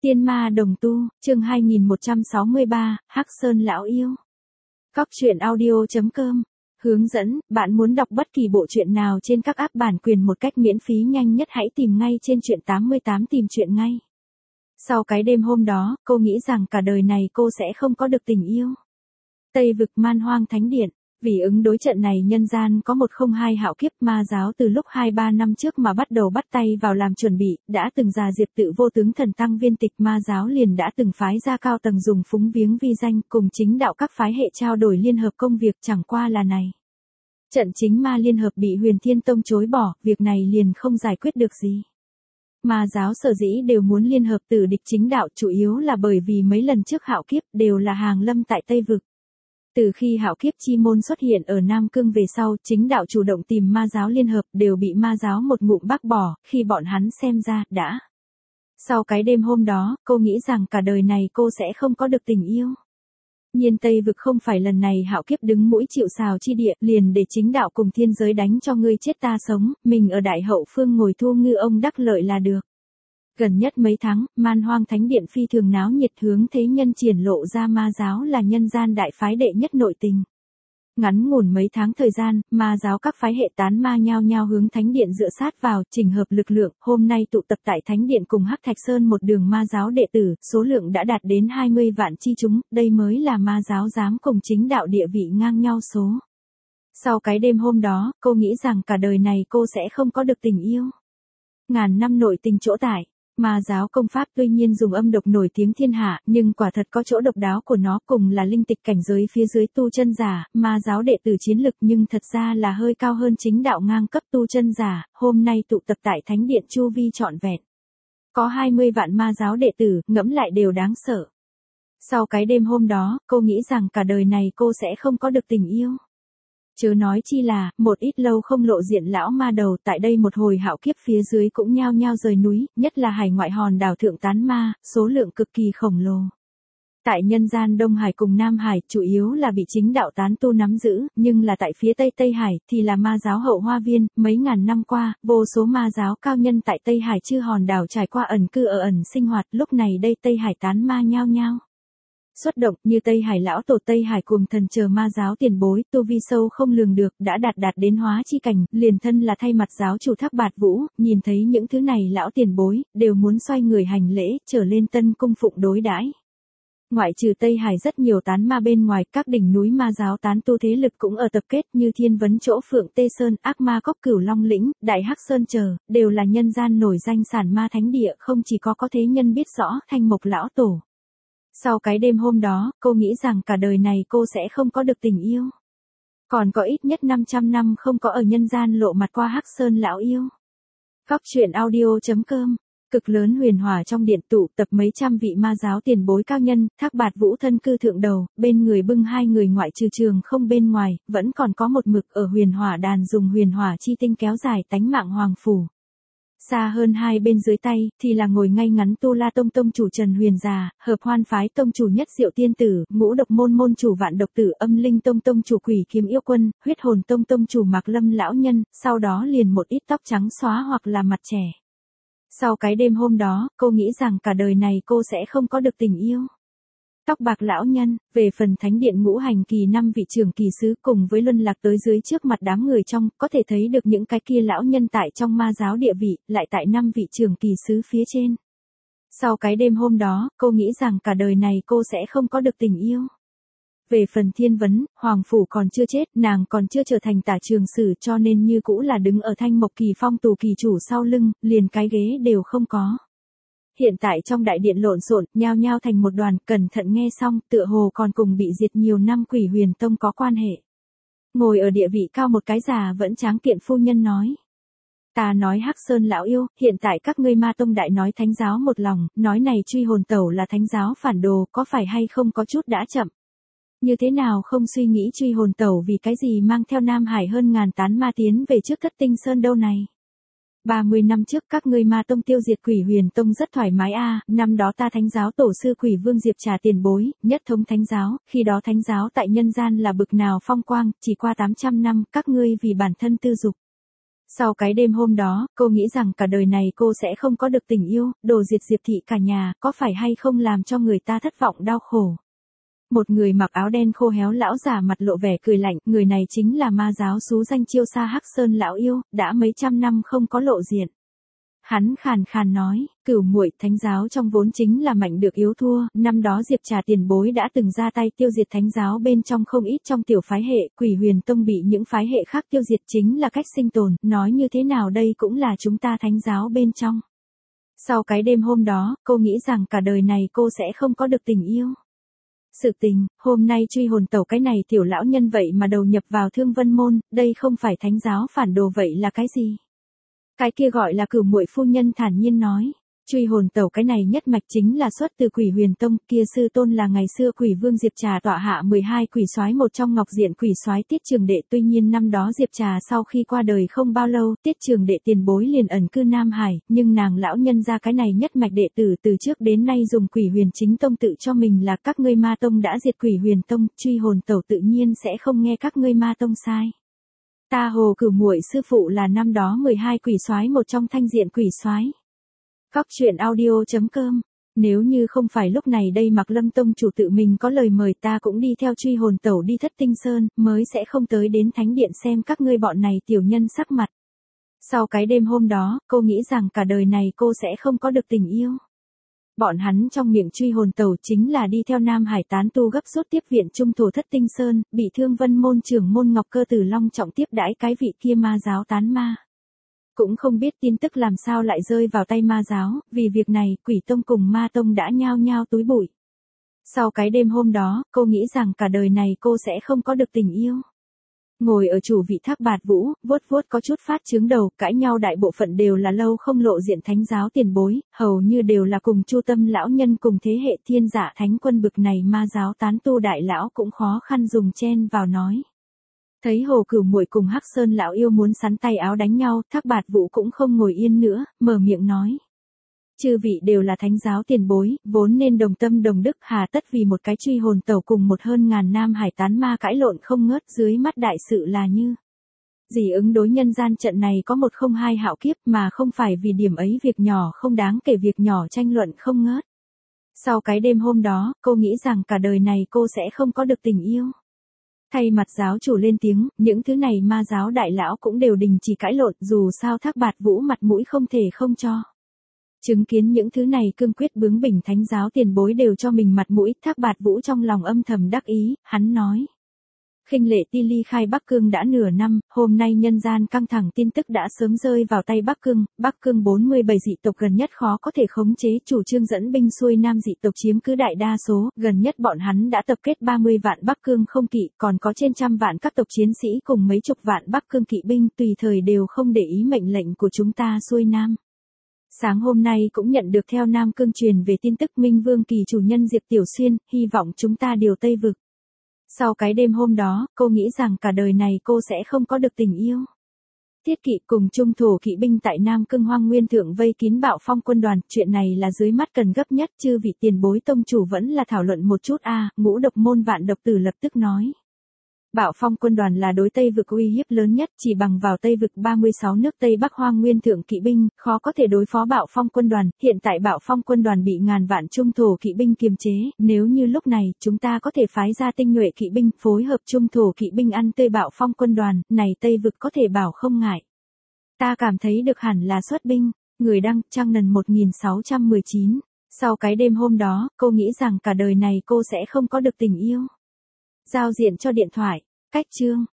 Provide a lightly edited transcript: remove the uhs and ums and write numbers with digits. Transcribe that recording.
Tiên ma đồng tu, chương 2163, Hắc Sơn lão yêu. Cóc truyện audio.com. Hướng dẫn, bạn muốn đọc bất kỳ bộ truyện nào trên các app bản quyền một cách miễn phí nhanh nhất hãy tìm ngay trên truyện 88 tìm truyện ngay. Sau cái đêm hôm đó, cô nghĩ rằng cả đời này cô sẽ không có được tình yêu. Tây vực Man Hoang Thánh Điện. Vì ứng đối trận này nhân gian có 102 hạo kiếp, ma giáo từ lúc 2-3 năm trước mà bắt đầu bắt tay vào làm chuẩn bị, đã từng già diệp tự vô tướng thần tăng viên tịch ma giáo liền đã từng phái ra cao tầng dùng phúng viếng vi danh cùng chính đạo các phái hệ trao đổi liên hợp công việc, chẳng qua là này. Trận chính ma liên hợp bị Huyền Thiên Tông chối bỏ, việc này liền không giải quyết được gì. Ma giáo sở dĩ đều muốn liên hợp tử địch chính đạo chủ yếu là bởi vì mấy lần trước hạo kiếp đều là hàng lâm tại Tây Vực. Từ khi hạo kiếp chi môn xuất hiện ở Nam Cương về sau, chính đạo chủ động tìm ma giáo liên hợp đều bị ma giáo một ngụm bác bỏ, khi bọn hắn xem ra, đã. Sau cái đêm hôm đó, cô nghĩ rằng cả đời này cô sẽ không có được tình yêu. Nhiên Tây Vực không phải lần này hạo kiếp đứng mũi chịu sào chi địa, liền để chính đạo cùng thiên giới đánh cho ngươi chết ta sống, mình ở đại hậu phương ngồi thu ngư ông đắc lợi là được. Gần nhất mấy tháng, Man Hoang Thánh Điện phi thường náo nhiệt, hướng thế nhân triển lộ ra ma giáo là nhân gian đại phái đệ nhất nội tình. Ngắn ngủn mấy tháng thời gian, ma giáo các phái hệ tán ma nhao nhao hướng Thánh Điện dựa sát vào, chỉnh hợp lực lượng, hôm nay tụ tập tại Thánh Điện cùng Hắc Thạch Sơn một đường ma giáo đệ tử, số lượng đã đạt đến 20 vạn chi chúng, đây mới là ma giáo dám cùng chính đạo địa vị ngang nhau số. Sau cái đêm hôm đó, cô nghĩ rằng cả đời này cô sẽ không có được tình yêu. Ngàn năm nội tình chỗ tại. Ma giáo công pháp tuy nhiên dùng âm độc nổi tiếng thiên hạ, nhưng quả thật có chỗ độc đáo của nó, cùng là linh tịch cảnh giới phía dưới tu chân giả, ma giáo đệ tử chiến lực nhưng thật ra là hơi cao hơn chính đạo ngang cấp tu chân giả, hôm nay tụ tập tại Thánh Điện chu vi trọn vẹn. Có 20 vạn ma giáo đệ tử, ngẫm lại đều đáng sợ. Sau cái đêm hôm đó, cô nghĩ rằng cả đời này cô sẽ không có được tình yêu. Chớ nói chi là, một ít lâu không lộ diện lão ma đầu tại đây một hồi hạo kiếp phía dưới cũng nhao nhao rời núi, nhất là hải ngoại hòn đảo thượng tán ma, số lượng cực kỳ khổng lồ. Tại nhân gian Đông Hải cùng Nam Hải, chủ yếu là bị chính đạo tán tu nắm giữ, nhưng là tại phía Tây Hải, thì là ma giáo hậu hoa viên, mấy ngàn năm qua, vô số ma giáo cao nhân tại Tây Hải chư hòn đảo trải qua ẩn cư ở ẩn sinh hoạt, lúc này đây Tây Hải tán ma nhao nhao xuất động, như Tây Hải lão tổ Tây Hải cùng thần chờ ma giáo tiền bối, tu vi sâu không lường được, đã đạt đến hóa chi cảnh, liền thân là thay mặt giáo chủ Thác Bạt Vũ, nhìn thấy những thứ này lão tiền bối, đều muốn xoay người hành lễ, trở lên tân cung phụng đối đãi. Ngoại trừ Tây Hải rất nhiều tán ma bên ngoài, các đỉnh núi ma giáo tán tu thế lực cũng ở tập kết, như Thiên Vấn chỗ Phượng Tê Sơn, Ác Ma Cốc Cửu Long Lĩnh, Đại Hắc Sơn chờ, đều là nhân gian nổi danh sản ma thánh địa, không chỉ có thế nhân biết rõ, Thanh Mộc lão tổ. Sau cái đêm hôm đó, cô nghĩ rằng cả đời này cô sẽ không có được tình yêu. Còn có ít nhất 500 năm không có ở nhân gian lộ mặt qua Hắc Sơn lão yêu. Cóc truyện audio.com. Cực lớn huyền hỏa trong điện tụ tập mấy trăm vị ma giáo tiền bối cao nhân, Thác Bạt Vũ thân cư thượng đầu, bên người bưng hai người ngoại trừ trường không bên ngoài, vẫn còn có một mực ở huyền hỏa đàn dùng huyền hỏa chi tinh kéo dài tánh mạng hoàng phủ. Xa hơn hai bên dưới tay, thì là ngồi ngay ngắn Tu La Tông tông chủ Trần Huyền Già, Hợp Hoan phái tông chủ Nhất Diệu Tiên Tử, Ngũ Độc môn môn chủ Vạn Độc Tử, Âm Linh Tông tông chủ Quỷ Kiếm Yêu Quân, Huyết Hồn Tông tông chủ Mạc Lâm lão nhân, sau đó liền một ít tóc trắng xóa hoặc là mặt trẻ. Sau cái đêm hôm đó, cô nghĩ rằng cả đời này cô sẽ không có được tình yêu. Tóc bạc lão nhân, về phần Thánh Điện ngũ hành kỳ 5 vị trưởng kỳ sứ cùng với luân lạc tới dưới trước mặt đám người trong, có thể thấy được những cái kia lão nhân tại trong ma giáo địa vị, lại tại 5 vị trưởng kỳ sứ phía trên. Sau cái đêm hôm đó, cô nghĩ rằng cả đời này cô sẽ không có được tình yêu. Về phần Thiên Vấn, Hoàng Phủ còn chưa chết, nàng còn chưa trở thành tả trường sử cho nên như cũ là đứng ở Thanh Mộc Kỳ Phong tù kỳ chủ sau lưng, liền cái ghế đều không có. Hiện tại trong đại điện lộn xộn, nhao nhao thành một đoàn, cẩn thận nghe xong, tựa hồ còn cùng bị diệt nhiều năm Quỷ Huyền Tông có quan hệ. Ngồi ở địa vị cao một cái già vẫn tráng kiện phu nhân nói. Ta nói Hắc Sơn lão yêu, hiện tại các ngươi ma tông đại nói thánh giáo một lòng, nói này truy hồn tẩu là thánh giáo phản đồ, có phải hay không có chút đã chậm. Như thế nào không suy nghĩ truy hồn tẩu vì cái gì mang theo Nam Hải hơn ngàn tán ma tiến về trước Thất Tinh Sơn đâu này. 30 năm trước các ngươi ma tông tiêu diệt Quỷ Huyền Tông rất thoải mái a, năm đó ta thánh giáo tổ sư Quỷ Vương Diệp trả tiền bối, nhất thống thánh giáo, khi đó thánh giáo tại nhân gian là bực nào phong quang, chỉ qua 800 năm, các ngươi vì bản thân tư dục. Sau cái đêm hôm đó, cô nghĩ rằng cả đời này cô sẽ không có được tình yêu, đồ diệt Diệp thị cả nhà, có phải hay không làm cho người ta thất vọng đau khổ. Một người mặc áo đen khô héo lão già mặt lộ vẻ cười lạnh, người này chính là ma giáo xú danh chiêu xa Hắc Sơn lão yêu, đã mấy trăm năm không có lộ diện. Hắn khàn khàn nói, Cửu muội, thánh giáo trong vốn chính là mạnh được yếu thua, năm đó Diệp Trà tiền bối đã từng ra tay tiêu diệt thánh giáo bên trong không ít trong tiểu phái hệ, Quỷ Huyền Tông bị những phái hệ khác tiêu diệt chính là cách sinh tồn, nói như thế nào đây cũng là chúng ta thánh giáo bên trong. Sau cái đêm hôm đó, cô nghĩ rằng cả đời này cô sẽ không có được tình yêu. Sự tình, hôm nay truy hồn tẩu cái này tiểu lão nhân vậy mà đầu nhập vào Thương Vân môn, đây không phải thánh giáo phản đồ vậy là cái gì? Cái kia gọi là Cửu muội phu nhân thản nhiên nói, truy hồn tẩu cái này nhất mạch chính là xuất từ Quỷ Huyền Tông, kia sư tôn là ngày xưa Quỷ Vương Diệp Trà tọa hạ 12 quỷ soái một trong Ngọc Diện quỷ soái Tiết Trường Đệ, tuy nhiên năm đó Diệp Trà sau khi qua đời không bao lâu, Tiết Trường Đệ tiền bối liền ẩn cư Nam Hải, nhưng nàng lão nhân ra cái này nhất mạch đệ tử từ trước đến nay dùng Quỷ Huyền Chính Tông tự cho mình là các ngươi ma tông đã diệt Quỷ Huyền Tông, truy hồn tẩu tự nhiên sẽ không nghe các ngươi ma tông sai. Ta Hồ Cửu muội sư phụ là năm đó 12 quỷ soái một trong Thanh Diện quỷ soái. Góc truyện audio.com. Nếu như không phải lúc này đây Mạc Lâm tông chủ tự mình có lời mời ta cũng đi theo truy hồn tẩu đi Thất Tinh Sơn, mới sẽ không tới đến thánh điện xem các ngươi bọn này tiểu nhân sắc mặt. Sau cái đêm hôm đó, cô nghĩ rằng cả đời này cô sẽ không có được tình yêu. Bọn hắn trong miệng truy hồn tẩu chính là đi theo Nam Hải tán tu gấp rút tiếp viện trung thổ Thất Tinh Sơn, bị Thương Vân môn trưởng môn Ngọc Cơ Tử long trọng tiếp đãi cái vị kia ma giáo tán ma. Cũng không biết tin tức làm sao lại rơi vào tay ma giáo, vì việc này, Quỷ Tông cùng Ma Tông đã nhao nhao túi bụi. Sau cái đêm hôm đó, cô nghĩ rằng cả đời này cô sẽ không có được tình yêu. Ngồi ở chủ vị Thác Bạt Vũ, vuốt vuốt có chút phát chướng đầu, cãi nhau đại bộ phận đều là lâu không lộ diện thánh giáo tiền bối, hầu như đều là cùng Chu Tâm lão nhân cùng thế hệ Thiên Dạ Thánh Quân bực này ma giáo tán tu đại lão cũng khó khăn dùng chen vào nói. Thấy Hồ Cửu muội cùng Hắc Sơn lão yêu muốn sắn tay áo đánh nhau, Thác Bạt Vũ cũng không ngồi yên nữa, mở miệng nói. Chư vị đều là thánh giáo tiền bối, vốn nên đồng tâm đồng đức, hà tất vì một cái truy hồn tẩu cùng một hơn ngàn Nam Hải tán ma cãi lộn không ngớt, dưới mắt đại sự là như gì ứng đối nhân gian trận này có một không hai hạo kiếp, mà không phải vì điểm ấy việc nhỏ không đáng kể việc nhỏ tranh luận không ngớt. Sau cái đêm hôm đó, cô nghĩ rằng cả đời này cô sẽ không có được tình yêu. Thay mặt giáo chủ lên tiếng, những thứ này ma giáo đại lão cũng đều đình chỉ cãi lộn, dù sao Thác Bạt Vũ mặt mũi không thể không cho. Chứng kiến những thứ này cương quyết bướng bỉnh thánh giáo tiền bối đều cho mình mặt mũi, Thác Bạt Vũ trong lòng âm thầm đắc ý, hắn nói. Khinh Lệ Ti ly khai Bắc Cương đã nửa năm, hôm nay nhân gian căng thẳng tin tức đã sớm rơi vào tay Bắc Cương 47 dị tộc gần nhất khó có thể khống chế, chủ trương dẫn binh xuôi nam dị tộc chiếm cứ đại đa số, gần nhất bọn hắn đã tập kết 30 vạn Bắc Cương không kỵ, còn có trên trăm vạn các tộc chiến sĩ cùng mấy chục vạn Bắc Cương kỵ binh, tùy thời đều không để ý mệnh lệnh của chúng ta xuôi nam. Sáng hôm nay cũng nhận được theo Nam Cương truyền về tin tức Minh Vương Kỳ chủ nhân Diệp Tiểu Xuyên, hy vọng chúng ta điều Tây vực. Sau cái đêm hôm đó, cô nghĩ rằng cả đời này cô sẽ không có được tình yêu. Thiết Kỵ cùng trung thổ kỵ binh tại Nam Cương Hoang Nguyên thượng vây kín Bạo Phong quân đoàn, chuyện này là dưới mắt cần gấp nhất, chư vị tiền bối tông chủ vẫn là thảo luận một chút a. Ngũ Độc môn Vạn Độc Tử lập tức nói. Bạo Phong quân đoàn là đối Tây vực uy hiếp lớn nhất, chỉ bằng vào Tây vực 36 nước Tây Bắc Hoang Nguyên thượng kỵ binh, khó có thể đối phó Bạo Phong quân đoàn, hiện tại Bạo Phong quân đoàn bị ngàn vạn trung thổ kỵ binh kiềm chế, nếu như lúc này, chúng ta có thể phái ra tinh nhuệ kỵ binh, phối hợp trung thổ kỵ binh ăn tươi Bạo Phong quân đoàn, này Tây vực có thể bảo không ngại. Ta cảm thấy được hẳn là xuất binh, người đăng, Trang Nần 1619. Sau cái đêm hôm đó, cô nghĩ rằng cả đời này cô sẽ không có được tình yêu. Giao diện cho điện thoại. Cách chương